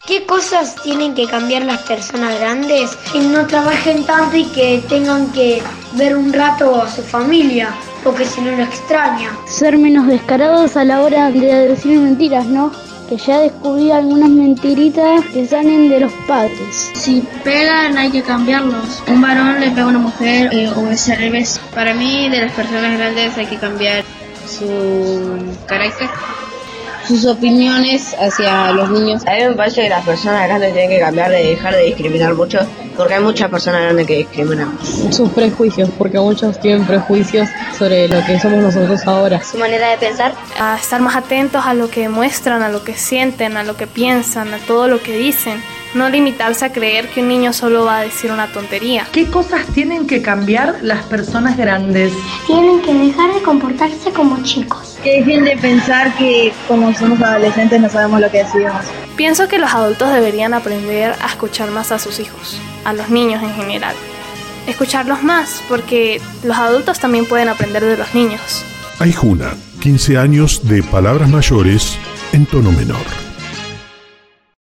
¿Qué cosas tienen que cambiar las personas grandes? Que no trabajen tanto y que tengan que ver un rato a su familia, porque si no lo extraña. Ser menos descarados a la hora de decir mentiras, ¿no? Que ya descubrí algunas mentiritas que salen de los padres. Si pegan hay que cambiarlos. Un varón le pega a una mujer o es al revés. Para mí, de las personas grandes hay que cambiar su carácter, sus opiniones hacia los niños. A mí me parece que las personas grandes tienen que cambiar de dejar de discriminar mucho, porque hay muchas personas grandes que discriminan. Sus prejuicios, porque muchos tienen prejuicios sobre lo que somos nosotros ahora. Su manera de pensar. A estar más atentos a lo que muestran, a lo que sienten, a lo que piensan, a todo lo que dicen. No limitarse a creer que un niño solo va a decir una tontería. ¿Qué cosas tienen que cambiar las personas grandes? Tienen que dejar de comportarse como chicos. Que dejen de pensar que como somos adolescentes no sabemos lo que decimos. Pienso que los adultos deberían aprender a escuchar más a sus hijos, a los niños en general. Escucharlos más, porque los adultos también pueden aprender de los niños. Aijuna, 15 años de palabras mayores en tono menor.